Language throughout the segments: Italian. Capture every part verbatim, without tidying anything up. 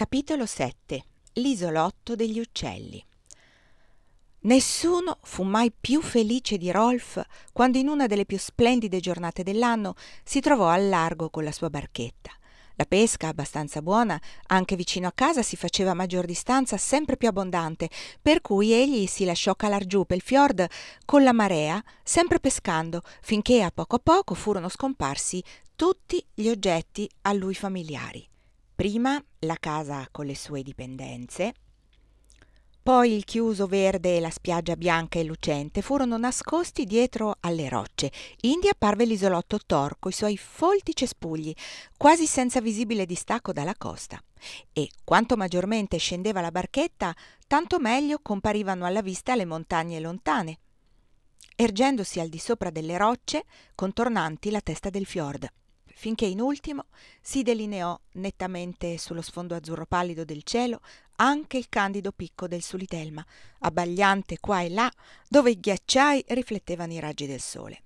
Capitolo sette. L'isolotto degli uccelli. Nessuno fu mai più felice di Rolf quando in una delle più splendide giornate dell'anno si trovò al largo con la sua barchetta. La pesca, abbastanza buona, anche vicino a casa si faceva a maggior distanza sempre più abbondante, per cui egli si lasciò calar giù pel fiord con la marea, sempre pescando, finché a poco a poco furono scomparsi tutti gli oggetti a lui familiari. Prima la casa con le sue dipendenze, poi il chiuso verde e la spiaggia bianca e lucente furono nascosti dietro alle rocce. Indi apparve l'isolotto Thor coi suoi folti cespugli, quasi senza visibile distacco dalla costa. E quanto maggiormente scendeva la barchetta, tanto meglio comparivano alla vista le montagne lontane, ergendosi al di sopra delle rocce contornanti la testa del fiord, finché in ultimo si delineò nettamente sullo sfondo azzurro pallido del cielo anche il candido picco del Sulitelma, abbagliante qua e là, dove i ghiacciai riflettevano i raggi del sole.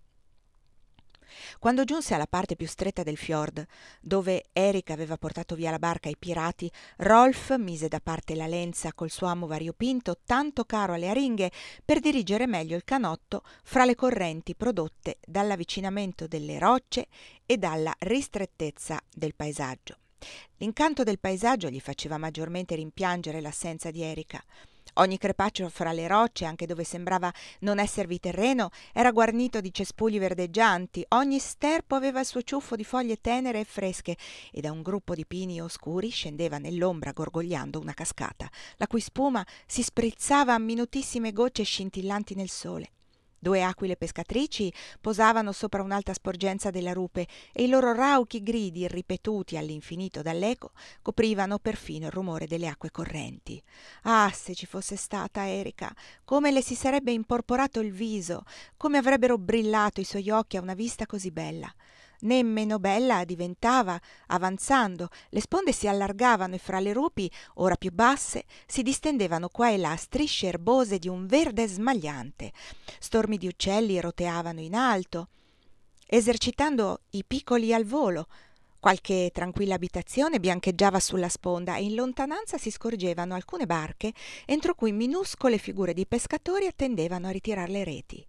Quando giunse alla parte più stretta del fiord, dove Eric aveva portato via la barca ai pirati, Rolf mise da parte la lenza col suo amo variopinto, tanto caro alle aringhe, per dirigere meglio il canotto fra le correnti prodotte dall'avvicinamento delle rocce e dalla ristrettezza del paesaggio. L'incanto del paesaggio gli faceva maggiormente rimpiangere l'assenza di Erika. Ogni crepaccio fra le rocce, anche dove sembrava non esservi terreno, era guarnito di cespugli verdeggianti, ogni sterpo aveva il suo ciuffo di foglie tenere e fresche, e da un gruppo di pini oscuri scendeva nell'ombra gorgogliando una cascata, la cui spuma si sprizzava a minutissime gocce scintillanti nel sole. Due aquile pescatrici posavano sopra un'alta sporgenza della rupe e i loro rauchi gridi, ripetuti all'infinito dall'eco, coprivano perfino il rumore delle acque correnti. Ah, se ci fosse stata Erika, come le si sarebbe imporporato il viso, come avrebbero brillato i suoi occhi a una vista così bella! Né meno bella diventava, avanzando, le sponde si allargavano e fra le rupi, ora più basse, si distendevano qua e là strisce erbose di un verde smagliante. Stormi di uccelli roteavano in alto, esercitando i piccoli al volo. Qualche tranquilla abitazione biancheggiava sulla sponda e in lontananza si scorgevano alcune barche entro cui minuscole figure di pescatori attendevano a ritirar le reti.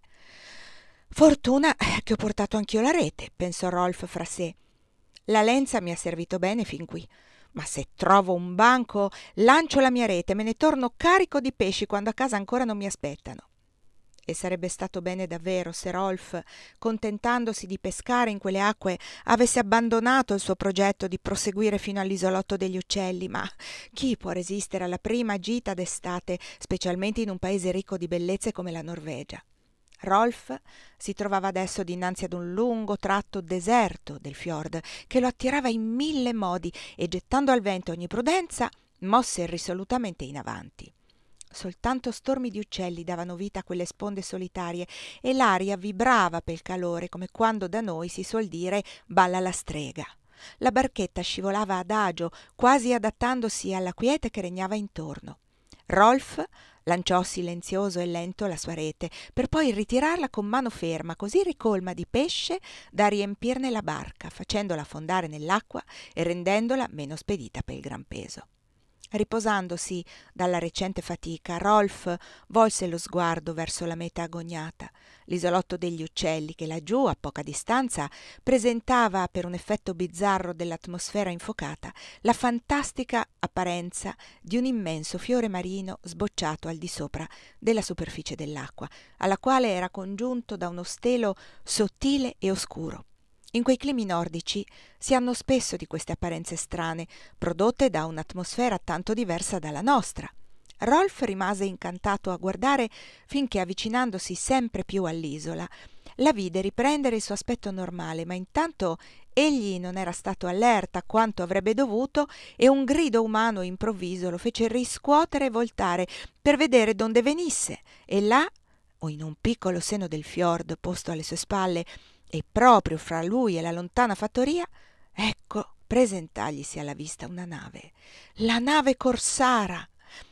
«Fortuna che ho portato anch'io la rete», pensò Rolf fra sé. «La lenza mi ha servito bene fin qui, ma se trovo un banco lancio la mia rete e me ne torno carico di pesci quando a casa ancora non mi aspettano». E sarebbe stato bene davvero se Rolf, contentandosi di pescare in quelle acque, avesse abbandonato il suo progetto di proseguire fino all'isolotto degli uccelli, ma chi può resistere alla prima gita d'estate, specialmente in un paese ricco di bellezze come la Norvegia? Rolf si trovava adesso dinanzi ad un lungo tratto deserto del fiord che lo attirava in mille modi e, gettando al vento ogni prudenza, mosse risolutamente in avanti. Soltanto stormi di uccelli davano vita a quelle sponde solitarie e l'aria vibrava pel calore, come quando da noi si suol dire balla la strega. La barchetta scivolava adagio, quasi adattandosi alla quiete che regnava intorno. Rolf lanciò silenzioso e lento la sua rete, per poi ritirarla con mano ferma, così ricolma di pesce da riempirne la barca, facendola affondare nell'acqua e rendendola meno spedita per il gran peso. Riposandosi dalla recente fatica, Rolf volse lo sguardo verso la meta agognata, l'isolotto degli uccelli che laggiù, a poca distanza, presentava, per un effetto bizzarro dell'atmosfera infocata, la fantastica apparenza di un immenso fiore marino sbocciato al di sopra della superficie dell'acqua, alla quale era congiunto da uno stelo sottile e oscuro. In quei climi nordici si hanno spesso di queste apparenze strane, prodotte da un'atmosfera tanto diversa dalla nostra. Rolf rimase incantato a guardare finché, avvicinandosi sempre più all'isola, la vide riprendere il suo aspetto normale, ma intanto egli non era stato allerta quanto avrebbe dovuto e un grido umano improvviso lo fece riscuotere e voltare per vedere donde venisse, e là, o in un piccolo seno del fiord posto alle sue spalle, e proprio fra lui e la lontana fattoria, ecco presentarglisi alla vista una nave, la nave corsara.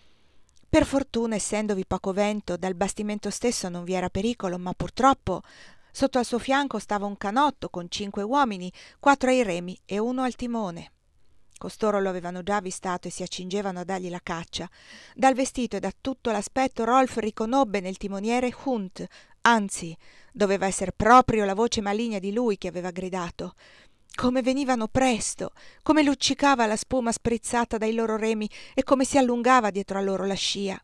Per fortuna, essendovi poco vento, dal bastimento stesso non vi era pericolo, ma purtroppo sotto al suo fianco stava un canotto con cinque uomini, quattro ai remi e uno al timone. Costoro lo avevano già avvistato e si accingevano a dargli la caccia. Dal vestito e da tutto l'aspetto Rolf riconobbe nel timoniere Hunt, anzi, doveva essere proprio la voce maligna di lui che aveva gridato. Come venivano presto, come luccicava la spuma sprizzata dai loro remi e come si allungava dietro a loro la scia.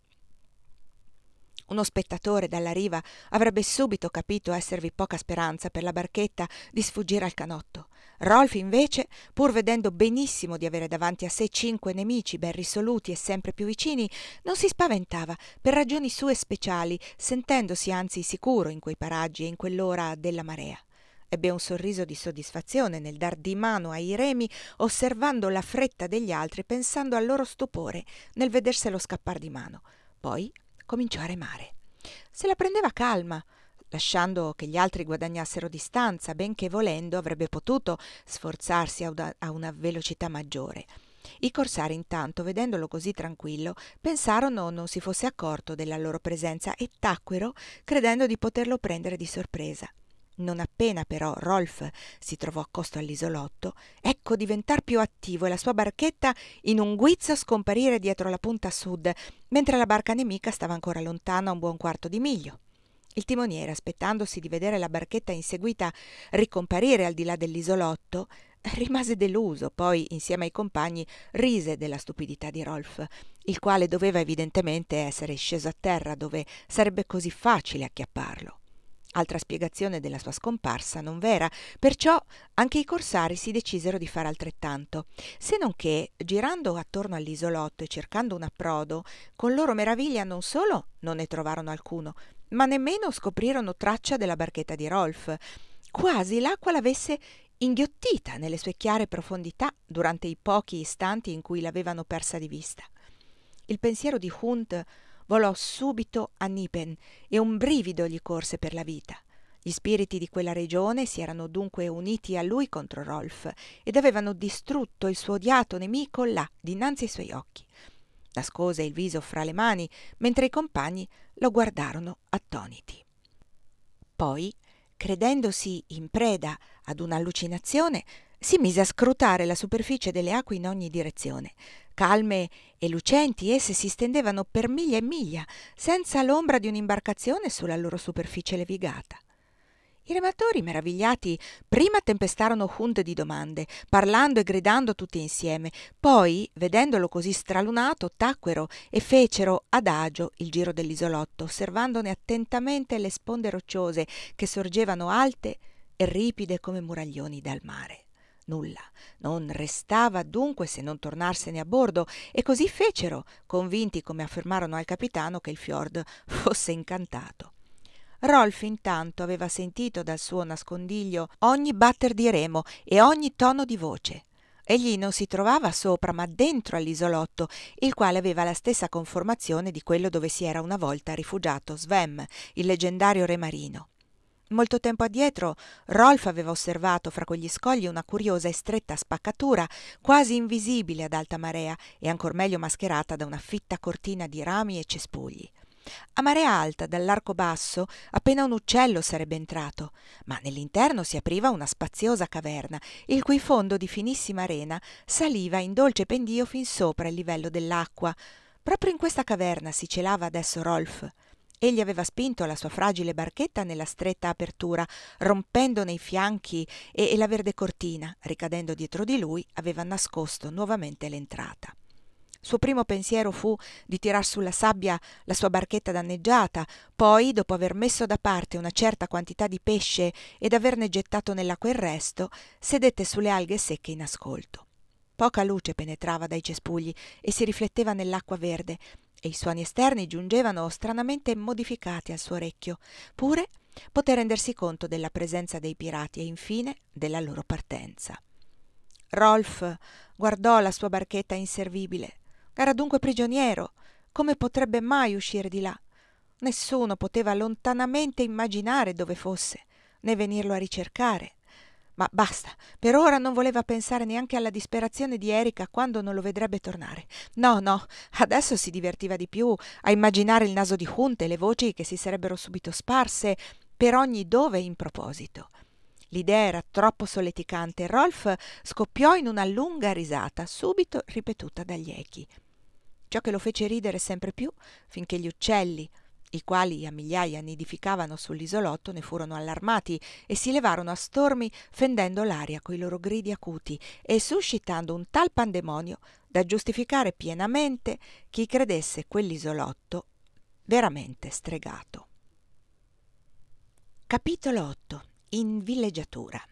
Uno spettatore dalla riva avrebbe subito capito esservi poca speranza per la barchetta di sfuggire al canotto. Rolf invece, pur vedendo benissimo di avere davanti a sé cinque nemici ben risoluti e sempre più vicini, non si spaventava per ragioni sue speciali, sentendosi anzi sicuro in quei paraggi e in quell'ora della marea. Ebbe un sorriso di soddisfazione nel dar di mano ai remi, osservando la fretta degli altri, pensando al loro stupore nel vederselo scappar di mano. Poi cominciò a remare. Se la prendeva calma, lasciando che gli altri guadagnassero distanza, benché volendo avrebbe potuto sforzarsi a una, a una velocità maggiore. I corsari intanto, vedendolo così tranquillo, pensarono non si fosse accorto della loro presenza e tacquero, credendo di poterlo prendere di sorpresa. Non appena però Rolf si trovò accosto all'isolotto, ecco diventar più attivo e la sua barchetta in un guizzo scomparire dietro la punta a sud, mentre la barca nemica stava ancora lontana un buon quarto di miglio. Il timoniere, aspettandosi di vedere la barchetta inseguita ricomparire al di là dell'isolotto, rimase deluso, poi insieme ai compagni rise della stupidità di Rolf, il quale doveva evidentemente essere sceso a terra dove sarebbe così facile acchiapparlo. Altra spiegazione della sua scomparsa non vera, perciò anche i corsari si decisero di fare altrettanto, se non che, girando attorno all'isolotto e cercando un approdo, con loro meraviglia non solo non ne trovarono alcuno, ma nemmeno scoprirono traccia della barchetta di Rolf. Quasi l'acqua l'avesse inghiottita nelle sue chiare profondità durante i pochi istanti in cui l'avevano persa di vista. Il pensiero di Hunt volò subito a Nipen e un brivido gli corse per la vita. Gli spiriti di quella regione si erano dunque uniti a lui contro Rolf ed avevano distrutto il suo odiato nemico là, dinanzi ai suoi occhi. Nascose il viso fra le mani, mentre i compagni lo guardarono attoniti. Poi, credendosi in preda ad un'allucinazione, si mise a scrutare la superficie delle acque in ogni direzione. Calme e lucenti esse si stendevano per miglia e miglia, senza l'ombra di un'imbarcazione sulla loro superficie levigata. I rematori, meravigliati, prima tempestarono Hunt di domande, parlando e gridando tutti insieme. Poi, vedendolo così stralunato, tacquero e fecero adagio il giro dell'isolotto, osservandone attentamente le sponde rocciose che sorgevano alte e ripide come muraglioni dal mare. Nulla, non restava dunque se non tornarsene a bordo, e così fecero, convinti, come affermarono al capitano, che il fiord fosse incantato. Rolf intanto aveva sentito dal suo nascondiglio ogni batter di remo e ogni tono di voce. Egli non si trovava sopra, ma dentro all'isolotto, il quale aveva la stessa conformazione di quello dove si era una volta rifugiato Svem, il leggendario re marino. Molto tempo addietro Rolf aveva osservato fra quegli scogli una curiosa e stretta spaccatura, quasi invisibile ad alta marea e ancor meglio mascherata da una fitta cortina di rami e cespugli. A marea alta, dall'arco basso, appena un uccello sarebbe entrato, ma nell'interno si apriva una spaziosa caverna, il cui fondo di finissima arena saliva in dolce pendio fin sopra il livello dell'acqua. Proprio in questa caverna si celava adesso Rolf. Egli aveva spinto la sua fragile barchetta nella stretta apertura, rompendone i fianchi e, e la verde cortina, ricadendo dietro di lui, aveva nascosto nuovamente l'entrata. Suo primo pensiero fu di tirar sulla sabbia la sua barchetta danneggiata, poi, dopo aver messo da parte una certa quantità di pesce ed averne gettato nell'acqua il resto, sedette sulle alghe secche in ascolto. Poca luce penetrava dai cespugli e si rifletteva nell'acqua verde, e i suoni esterni giungevano stranamente modificati al suo orecchio, pure poté rendersi conto della presenza dei pirati e infine della loro partenza. Rolf guardò la sua barchetta inservibile. Era dunque prigioniero. Come potrebbe mai uscire di là? Nessuno poteva lontanamente immaginare dove fosse, né venirlo a ricercare. Ma basta, per ora non voleva pensare neanche alla disperazione di Erika quando non lo vedrebbe tornare. No, no, adesso si divertiva di più a immaginare il naso di Hunt e le voci che si sarebbero subito sparse per ogni dove in proposito. L'idea era troppo solleticante e Rolf scoppiò in una lunga risata, subito ripetuta dagli echi. Ciò che lo fece ridere sempre più, finché gli uccelli, i quali a migliaia nidificavano sull'isolotto, ne furono allarmati e si levarono a stormi, fendendo l'aria coi loro gridi acuti e suscitando un tal pandemonio da giustificare pienamente chi credesse quell'isolotto veramente stregato. Capitolo otto. In villeggiatura.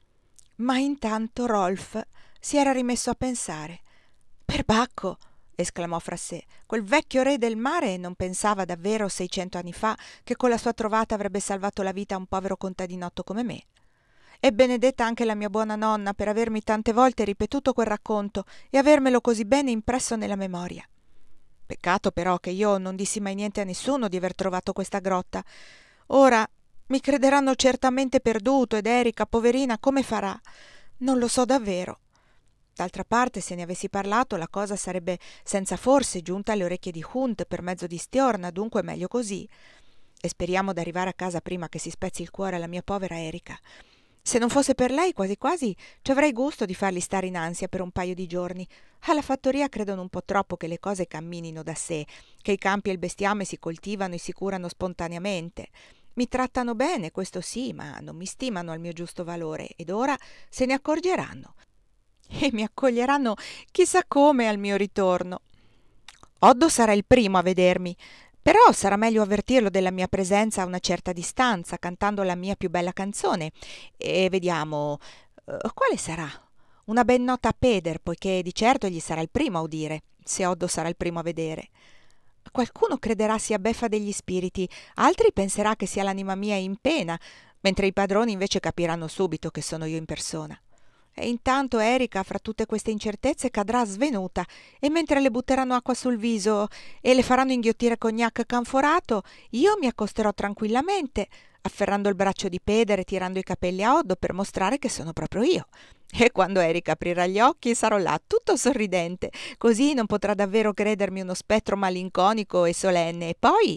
Ma intanto Rolf si era rimesso a pensare. «Perbacco!» esclamò fra sé. «Quel vecchio re del mare non pensava davvero seicento anni fa che con la sua trovata avrebbe salvato la vita a un povero contadinotto come me. E benedetta anche la mia buona nonna per avermi tante volte ripetuto quel racconto e avermelo così bene impresso nella memoria. Peccato però che io non dissi mai niente a nessuno di aver trovato questa grotta. Ora mi crederanno certamente perduto ed Erika, poverina, come farà? Non lo so davvero. D'altra parte, se ne avessi parlato, la cosa sarebbe senza forse giunta alle orecchie di Hunt per mezzo di Stiorna, dunque meglio così. E speriamo d'arrivare a casa prima che si spezzi il cuore alla mia povera Erika. Se non fosse per lei, quasi quasi ci avrei gusto di farli stare in ansia per un paio di giorni. Alla fattoria credono un po' troppo che le cose camminino da sé, che i campi e il bestiame si coltivano e si curano spontaneamente. Mi trattano bene, questo sì, ma non mi stimano al mio giusto valore, ed ora se ne accorgeranno. E mi accoglieranno chissà come al mio ritorno. Oddo sarà il primo a vedermi, però sarà meglio avvertirlo della mia presenza a una certa distanza, cantando la mia più bella canzone. E vediamo, uh, quale sarà? Una ben nota a Peder, poiché di certo egli sarà il primo a udire, se Oddo sarà il primo a vedere. Qualcuno crederà sia beffa degli spiriti, altri penserà che sia l'anima mia in pena, mentre i padroni invece capiranno subito che sono io in persona. E intanto Erika, fra tutte queste incertezze, cadrà svenuta, e mentre le butteranno acqua sul viso e le faranno inghiottire cognac canforato, io mi accosterò tranquillamente, afferrando il braccio di Peder e tirando i capelli a Oddo per mostrare che sono proprio io. E quando Erika aprirà gli occhi sarò là, tutto sorridente, così non potrà davvero credermi uno spettro malinconico e solenne. E poi...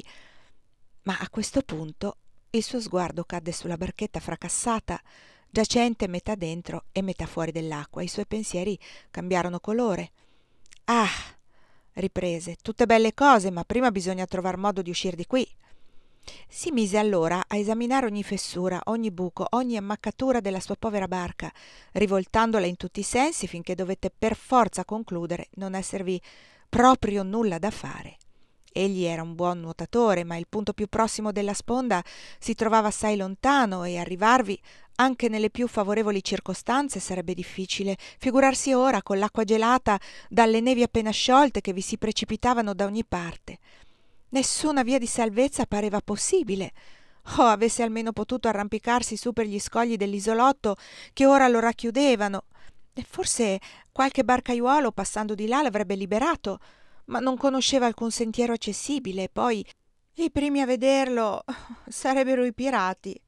Ma a questo punto il suo sguardo cadde sulla barchetta fracassata, giacente metà dentro e metà fuori dell'acqua. I suoi pensieri cambiarono colore. «Ah!» riprese, «tutte belle cose, ma prima bisogna trovar modo di uscir di qui». Si mise allora a esaminare ogni fessura, ogni buco, ogni ammaccatura della sua povera barca, rivoltandola in tutti i sensi finché dovette per forza concludere non esservi proprio nulla da fare. Egli era un buon nuotatore, ma il punto più prossimo della sponda si trovava assai lontano e arrivarvi, anche nelle più favorevoli circostanze, sarebbe difficile. Figurarsi ora con l'acqua gelata dalle nevi appena sciolte che vi si precipitavano da ogni parte. Nessuna via di salvezza pareva possibile. Oh, avesse almeno potuto arrampicarsi su per gli scogli dell'isolotto che ora lo racchiudevano. E forse qualche barcaiuolo passando di là l'avrebbe liberato, ma non conosceva alcun sentiero accessibile, e poi i primi a vederlo sarebbero i pirati.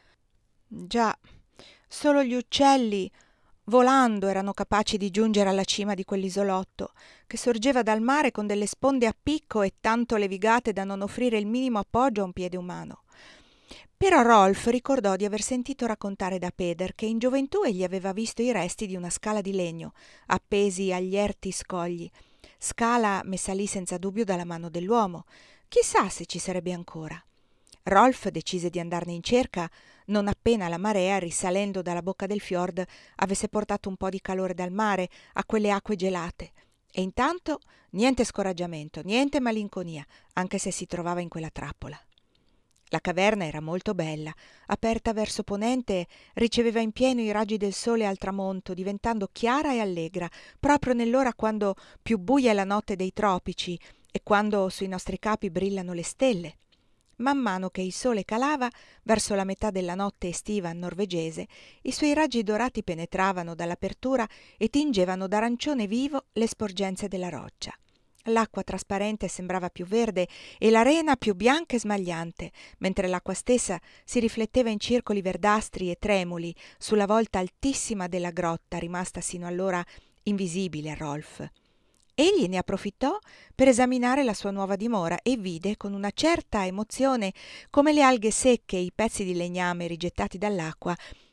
Già, solo gli uccelli, volando, erano capaci di giungere alla cima di quell'isolotto, che sorgeva dal mare con delle sponde a picco e tanto levigate da non offrire il minimo appoggio a un piede umano. Però Rolf ricordò di aver sentito raccontare da Peder che in gioventù egli aveva visto i resti di una scala di legno appesi agli erti scogli, scala messa lì senza dubbio dalla mano dell'uomo. Chissà se ci sarebbe ancora. Rolf decise di andarne in cerca non appena la marea, risalendo dalla bocca del fiord, avesse portato un po' di calore dal mare a quelle acque gelate. E intanto niente scoraggiamento, niente malinconia, anche se si trovava in quella trappola. La caverna era molto bella, aperta verso ponente, riceveva in pieno i raggi del sole al tramonto, diventando chiara e allegra, proprio nell'ora quando più buia è la notte dei tropici e quando sui nostri capi brillano le stelle. Man mano che il sole calava, verso la metà della notte estiva norvegese, i suoi raggi dorati penetravano dall'apertura e tingevano d'arancione vivo le sporgenze della roccia. L'acqua trasparente sembrava più verde e l'arena più bianca e smagliante, mentre l'acqua stessa si rifletteva in circoli verdastri e tremuli sulla volta altissima della grotta, rimasta sino allora invisibile a Rolf. Egli ne approfittò per esaminare la sua nuova dimora e vide con una certa emozione come le alghe secche e i pezzi di legname rigettati dall'acqua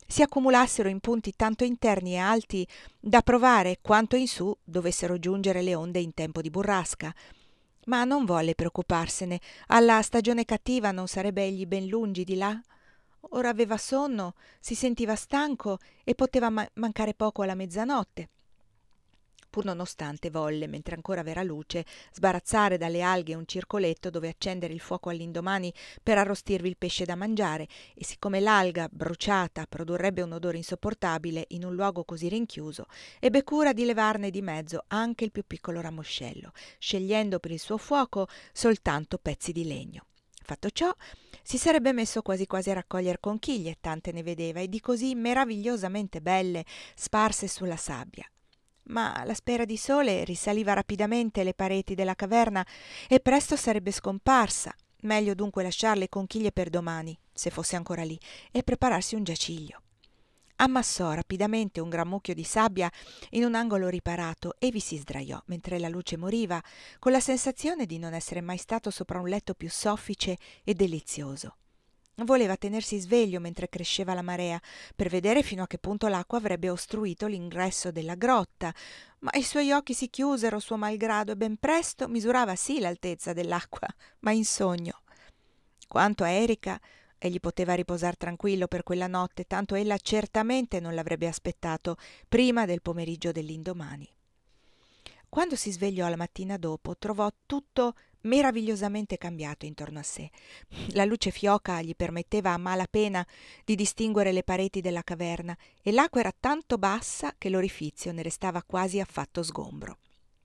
si accumulassero in punti tanto interni e alti da provare quanto in su dovessero giungere le onde in tempo di burrasca. Ma non volle preoccuparsene, alla stagione cattiva non sarebbe egli ben lungi di là? Ora aveva sonno, si sentiva stanco e poteva ma- mancare poco alla mezzanotte. Pur nonostante volle, mentre ancora v'era luce, sbarazzare dalle alghe un circoletto dove accendere il fuoco all'indomani per arrostirvi il pesce da mangiare, e siccome l'alga bruciata produrrebbe un odore insopportabile in un luogo così rinchiuso, ebbe cura di levarne di mezzo anche il più piccolo ramoscello, scegliendo per il suo fuoco soltanto pezzi di legno. Fatto ciò, si sarebbe messo quasi quasi a raccoglier conchiglie, tante ne vedeva, e di così meravigliosamente belle sparse sulla sabbia. Ma la spera di sole risaliva rapidamente le pareti della caverna e presto sarebbe scomparsa. Meglio dunque lasciar le conchiglie per domani, se fosse ancora lì, e prepararsi un giaciglio. Ammassò rapidamente un gran mucchio di sabbia in un angolo riparato e vi si sdraiò mentre la luce moriva, con la sensazione di non essere mai stato sopra un letto più soffice e delizioso. Voleva tenersi sveglio mentre cresceva la marea, per vedere fino a che punto l'acqua avrebbe ostruito l'ingresso della grotta, ma i suoi occhi si chiusero suo malgrado e ben presto misurava sì l'altezza dell'acqua, ma in sogno. Quanto a Erika, egli poteva riposar tranquillo per quella notte, tanto ella certamente non l'avrebbe aspettato prima del pomeriggio dell'indomani. Quando si svegliò la mattina dopo, trovò tutto meravigliosamente cambiato intorno a sé. La luce fioca gli permetteva a malapena di distinguere le pareti della caverna e l'acqua era tanto bassa che l'orifizio ne restava quasi affatto sgombro.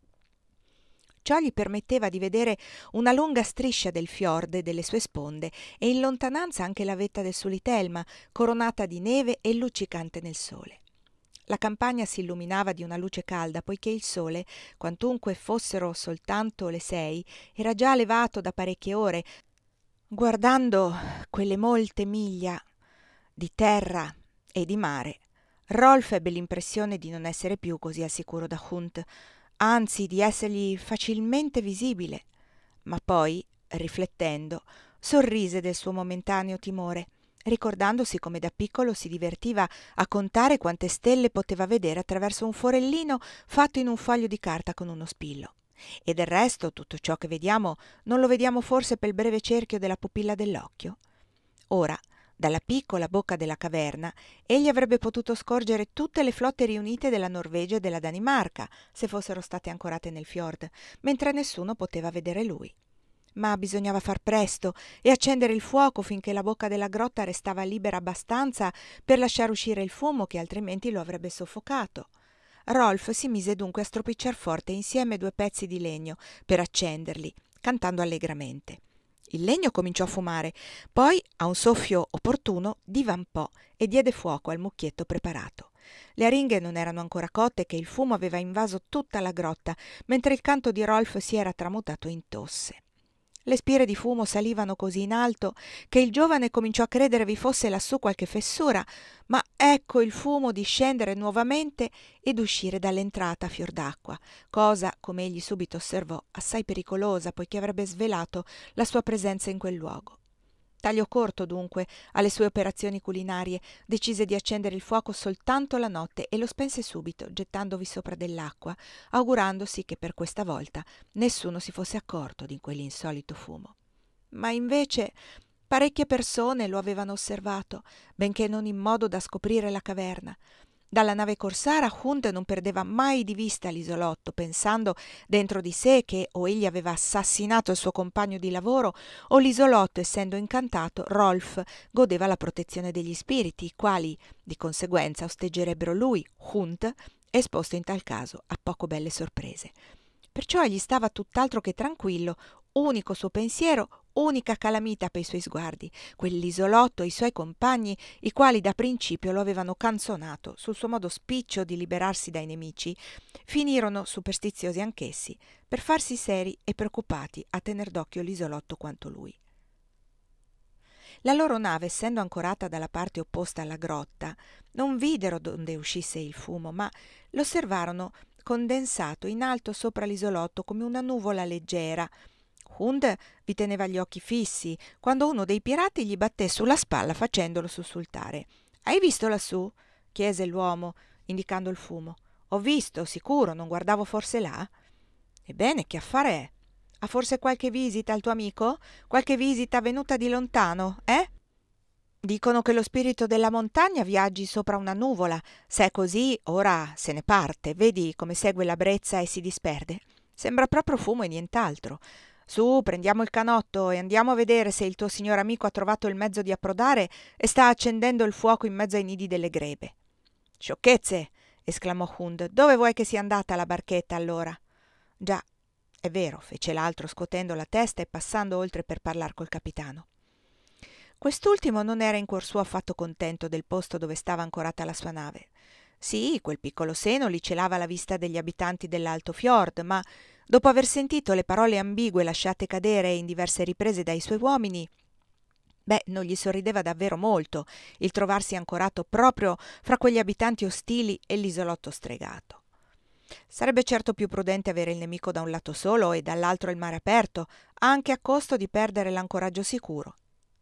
Ciò gli permetteva di vedere una lunga striscia del fiord e delle sue sponde e in lontananza anche la vetta del Sulitelma, coronata di neve e luccicante nel sole. La campagna si illuminava di una luce calda, poiché il sole, quantunque fossero soltanto le sei, era già levato da parecchie ore. Guardando quelle molte miglia di terra e di mare, Rolf ebbe l'impressione di non essere più così al sicuro da Hund, anzi di essergli facilmente visibile. Ma poi, riflettendo, sorrise del suo momentaneo timore, ricordandosi come da piccolo si divertiva a contare quante stelle poteva vedere attraverso un forellino fatto in un foglio di carta con uno spillo. E del resto tutto ciò che vediamo non lo vediamo forse pel breve cerchio della pupilla dell'occhio? Ora, dalla piccola bocca della caverna, egli avrebbe potuto scorgere tutte le flotte riunite della Norvegia e della Danimarca, se fossero state ancorate nel fiord, mentre nessuno poteva vedere lui. Ma bisognava far presto e accendere il fuoco finché la bocca della grotta restava libera abbastanza per lasciare uscire il fumo che altrimenti lo avrebbe soffocato. Rolf si mise dunque a stropicciar forte insieme due pezzi di legno per accenderli, cantando allegramente. Il legno cominciò a fumare, poi, a un soffio opportuno, divampò e diede fuoco al mucchietto preparato. Le aringhe non erano ancora cotte che il fumo aveva invaso tutta la grotta, mentre il canto di Rolf si era tramutato in tosse. Le spire di fumo salivano così in alto che il giovane cominciò a credere vi fosse lassù qualche fessura, ma ecco il fumo discendere nuovamente ed uscire dall'entrata a fior d'acqua, cosa, come egli subito osservò, assai pericolosa, poiché avrebbe svelato la sua presenza in quel luogo. Taglio corto dunque alle sue operazioni culinarie, decise di accendere il fuoco soltanto la notte e lo spense subito, gettandovi sopra dell'acqua, augurandosi che per questa volta nessuno si fosse accorto di quell'insolito fumo. Ma invece parecchie persone lo avevano osservato, benché non in modo da scoprire la caverna. Dalla nave corsara Hund non perdeva mai di vista l'isolotto, pensando dentro di sé che o egli aveva assassinato il suo compagno di lavoro o l'isolotto, essendo incantato, Rolf godeva la protezione degli spiriti, i quali di conseguenza osteggerebbero lui, Hund, esposto in tal caso a poco belle sorprese. Perciò egli stava tutt'altro che tranquillo, unico suo pensiero, unica calamita per i suoi sguardi, quell'isolotto e i suoi compagni, i quali da principio lo avevano canzonato sul suo modo spiccio di liberarsi dai nemici, finirono, superstiziosi anch'essi, per farsi seri e preoccupati a tener d'occhio l'isolotto quanto lui. La loro nave, essendo ancorata dalla parte opposta alla grotta, non videro donde uscisse il fumo, ma l'osservarono condensato in alto sopra l'isolotto come una nuvola leggera. Hund vi teneva gli occhi fissi, quando uno dei pirati gli batté sulla spalla facendolo sussultare. «Hai visto lassù?» chiese l'uomo, indicando il fumo. «Ho visto, sicuro, non guardavo forse là?» «Ebbene, che affare è? Ha forse qualche visita al tuo amico? Qualche visita venuta di lontano, eh?» «Dicono che lo spirito della montagna viaggi sopra una nuvola. Se è così, ora se ne parte. Vedi come segue la brezza e si disperde? Sembra proprio fumo e nient'altro. Su, prendiamo il canotto e andiamo a vedere se il tuo signor amico ha trovato il mezzo di approdare e sta accendendo il fuoco in mezzo ai nidi delle grebe.» «Sciocchezze!» esclamò Hund. «Dove vuoi che sia andata la barchetta allora?» «Già, è vero», fece l'altro scotendo la testa e passando oltre per parlar col capitano. Quest'ultimo non era in cuor suo affatto contento del posto dove stava ancorata la sua nave. Sì, quel piccolo seno li celava la vista degli abitanti dell'alto fiord, ma dopo aver sentito le parole ambigue lasciate cadere in diverse riprese dai suoi uomini, beh, non gli sorrideva davvero molto il trovarsi ancorato proprio fra quegli abitanti ostili e l'isolotto stregato. Sarebbe certo più prudente avere il nemico da un lato solo e dall'altro il mare aperto, anche a costo di perdere l'ancoraggio sicuro.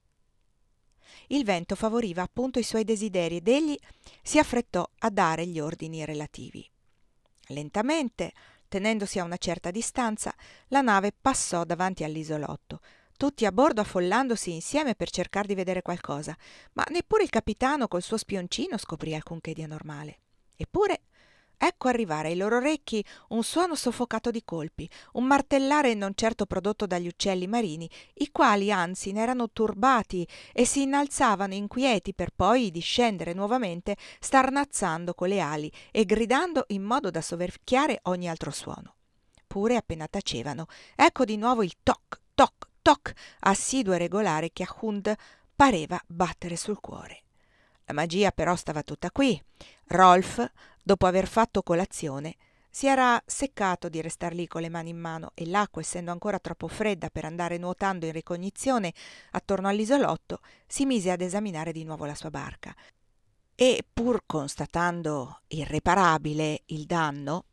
Il vento favoriva appunto i suoi desideri ed egli si affrettò a dare gli ordini relativi. Lentamente, tenendosi a una certa distanza, la nave passò davanti all'isolotto, tutti a bordo affollandosi insieme per cercare di vedere qualcosa, ma neppure il capitano col suo spioncino scoprì alcunché di anormale. Eppure ecco arrivare ai loro orecchi un suono soffocato di colpi, un martellare non certo prodotto dagli uccelli marini, i quali anzi ne erano turbati e si innalzavano inquieti per poi discendere nuovamente, starnazzando con le ali e gridando in modo da soverchiare ogni altro suono. Pure appena tacevano, ecco di nuovo il toc, toc, toc, assiduo e regolare che a Hund pareva battere sul cuore. La magia però stava tutta qui. Rolf, dopo aver fatto colazione, si era seccato di restar lì con le mani in mano e l'acqua, essendo ancora troppo fredda per andare nuotando in ricognizione attorno all'isolotto, si mise ad esaminare di nuovo la sua barca. E pur constatando irreparabile il danno,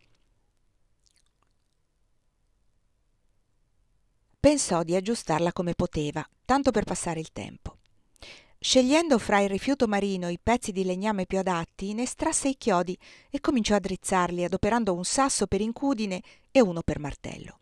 pensò di aggiustarla come poteva, tanto per passare il tempo. Scegliendo fra il rifiuto marino i pezzi di legname più adatti, ne estrasse i chiodi e cominciò a drizzarli, adoperando un sasso per incudine e uno per martello.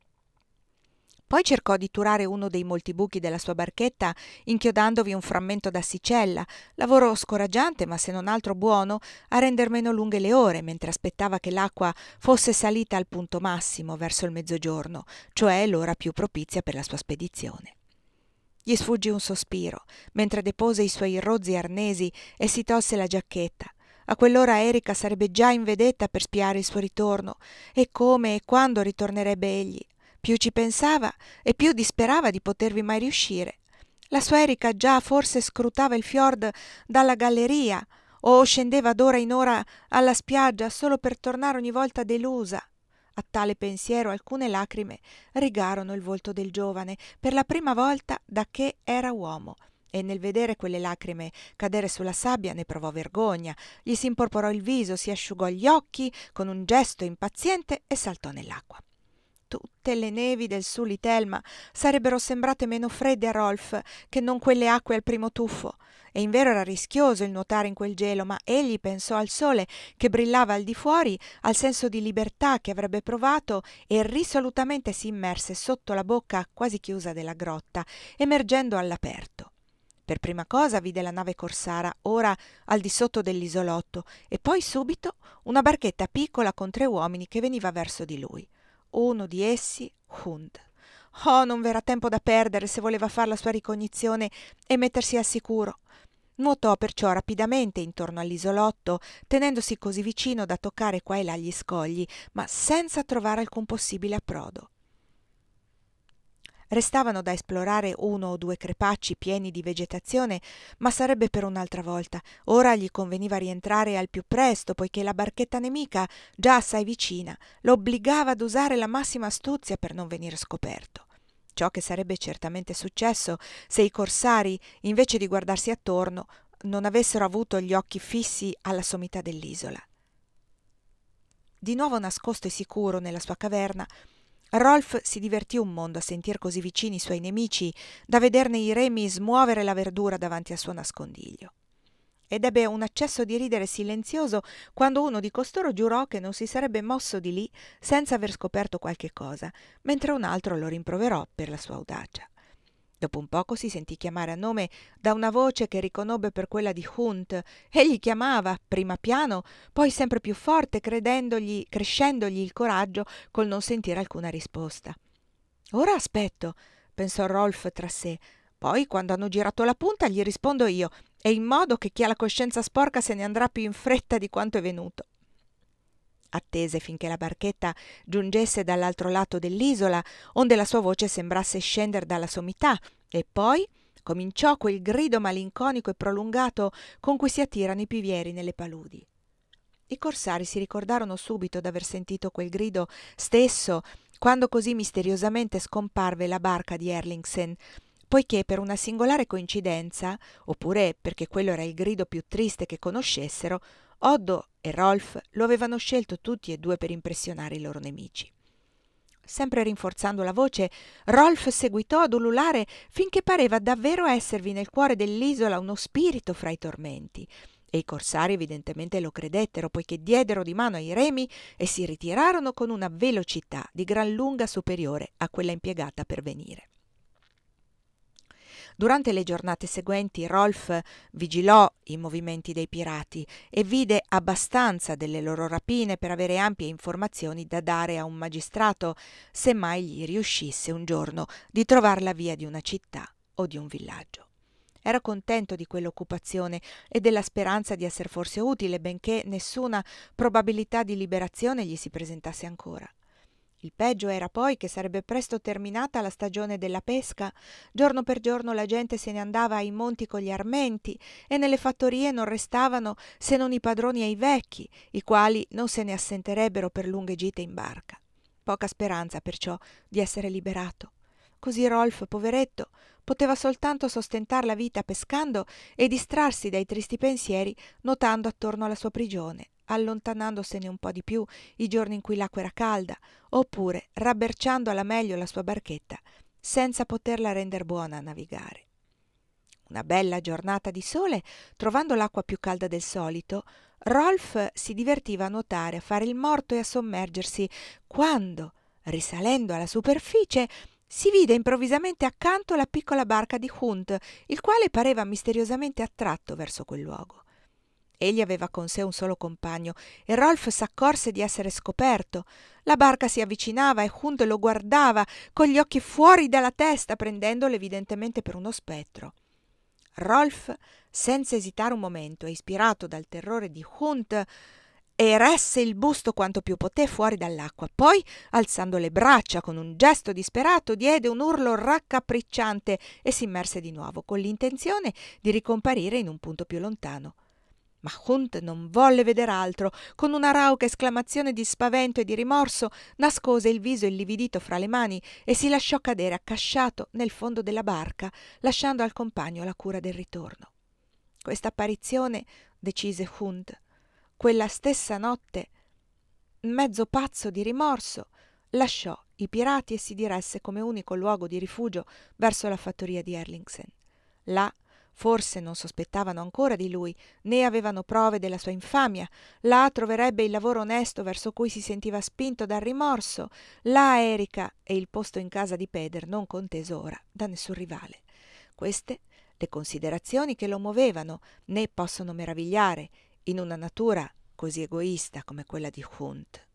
Poi cercò di turare uno dei molti buchi della sua barchetta, inchiodandovi un frammento d'assicella, lavoro scoraggiante ma se non altro buono a render meno lunghe le ore, mentre aspettava che l'acqua fosse salita al punto massimo verso il mezzogiorno, cioè l'ora più propizia per la sua spedizione. Gli sfuggì un sospiro, mentre depose i suoi rozzi arnesi e si tolse la giacchetta. A quell'ora Erika sarebbe già in vedetta per spiare il suo ritorno, e come e quando ritornerebbe egli. Più ci pensava e più disperava di potervi mai riuscire. La sua Erika già forse scrutava il fiord dalla galleria, o scendeva d'ora in ora alla spiaggia solo per tornare ogni volta delusa. A tale pensiero alcune lacrime rigarono il volto del giovane per la prima volta da che era uomo, e nel vedere quelle lacrime cadere sulla sabbia ne provò vergogna, gli si imporporò il viso, si asciugò gli occhi con un gesto impaziente e saltò nell'acqua. Tutte le nevi del Sulitelma sarebbero sembrate meno fredde a Rolf che non quelle acque al primo tuffo, e invero era rischioso il nuotare in quel gelo, ma egli pensò al sole che brillava al di fuori, al senso di libertà che avrebbe provato, e risolutamente si immerse sotto la bocca quasi chiusa della grotta, emergendo all'aperto. Per prima cosa vide la nave corsara, ora al di sotto dell'isolotto, e poi subito una barchetta piccola con tre uomini che veniva verso di lui. Uno di essi, Hund. Oh, non v'era tempo da perdere se voleva far la sua ricognizione e mettersi al sicuro. Nuotò perciò rapidamente intorno all'isolotto, tenendosi così vicino da toccare qua e là gli scogli, ma senza trovare alcun possibile approdo. Restavano da esplorare uno o due crepacci pieni di vegetazione, ma sarebbe per un'altra volta. Ora gli conveniva rientrare al più presto, poiché la barchetta nemica, già assai vicina, lo obbligava ad usare la massima astuzia per non venire scoperto. Ciò che sarebbe certamente successo se i corsari, invece di guardarsi attorno, non avessero avuto gli occhi fissi alla sommità dell'isola. Di nuovo nascosto e sicuro nella sua caverna, Rolf si divertì un mondo a sentir così vicini i suoi nemici da vederne i remi smuovere la verdura davanti al suo nascondiglio. ed ebbe un accesso di ridere silenzioso quando uno di costoro giurò che non si sarebbe mosso di lì senza aver scoperto qualche cosa, mentre un altro lo rimproverò per la sua audacia. Dopo un poco si sentì chiamare a nome da una voce che riconobbe per quella di Hunt. Egli chiamava, prima piano, poi sempre più forte, credendogli, crescendogli il coraggio col non sentire alcuna risposta. «Ora aspetto», pensò Rolf tra sé. «Poi, quando hanno girato la punta, gli rispondo io, e in modo che chi ha la coscienza sporca se ne andrà più in fretta di quanto è venuto». Attese finché la barchetta giungesse dall'altro lato dell'isola, onde la sua voce sembrasse scender dalla sommità, e poi cominciò quel grido malinconico e prolungato con cui si attirano i pivieri nelle paludi. I corsari si ricordarono subito d'aver sentito quel grido stesso quando così misteriosamente scomparve la barca di Erlingsen, poiché per una singolare coincidenza, oppure perché quello era il grido più triste che conoscessero, Oddo e Rolf lo avevano scelto tutti e due per impressionare i loro nemici. Sempre rinforzando la voce, Rolf seguitò ad ululare finché pareva davvero esservi nel cuore dell'isola uno spirito fra i tormenti, e i corsari evidentemente lo credettero, poiché diedero di mano ai remi e si ritirarono con una velocità di gran lunga superiore a quella impiegata per venire. Durante le giornate seguenti Rolf vigilò i movimenti dei pirati e vide abbastanza delle loro rapine per avere ampie informazioni da dare a un magistrato, se mai gli riuscisse un giorno di trovar la via di una città o di un villaggio. Era contento di quell'occupazione e della speranza di esser forse utile, benché nessuna probabilità di liberazione gli si presentasse ancora. Il peggio era poi che sarebbe presto terminata la stagione della pesca. Giorno per giorno la gente se ne andava ai monti con gli armenti e nelle fattorie non restavano se non i padroni e i vecchi, i quali non se ne assenterebbero per lunghe gite in barca. Poca speranza perciò di essere liberato. Così Rolf, poveretto, poteva soltanto sostentar la vita pescando e distrarsi dai tristi pensieri nuotando attorno alla sua prigione, allontanandosene un po' di più i giorni in cui l'acqua era calda, oppure rabberciando alla meglio la sua barchetta senza poterla render buona a navigare. Una bella giornata di sole, trovando l'acqua più calda del solito, Rolf si divertiva a nuotare, a fare il morto e a sommergersi, quando, risalendo alla superficie, si vide improvvisamente accanto la piccola barca di Hunt, il quale pareva misteriosamente attratto verso quel luogo. Egli aveva con sé un solo compagno e Rolf s'accorse di essere scoperto. La barca si avvicinava e Hunt lo guardava con gli occhi fuori dalla testa, prendendolo evidentemente per uno spettro. Rolf, senza esitare un momento e ispirato dal terrore di Hunt, eresse il busto quanto più poté fuori dall'acqua. Poi, alzando le braccia con un gesto disperato, diede un urlo raccapricciante e si immerse di nuovo, con l'intenzione di ricomparire in un punto più lontano. Ma Hunt non volle veder altro. Con una rauca esclamazione di spavento e di rimorso nascose il viso illividito fra le mani e si lasciò cadere accasciato nel fondo della barca, lasciando al compagno la cura del ritorno. Questa apparizione, decise Hunt, quella stessa notte, mezzo pazzo di rimorso, lasciò i pirati e si diresse come unico luogo di rifugio verso la fattoria di Erlingsen. Là forse non sospettavano ancora di lui, né avevano prove della sua infamia. Là troverebbe il lavoro onesto verso cui si sentiva spinto dal rimorso. Là Erika e il posto in casa di Peder, non conteso ora da nessun rivale. Queste le considerazioni che lo muovevano, né possono meravigliare in una natura così egoista come quella di Hunt.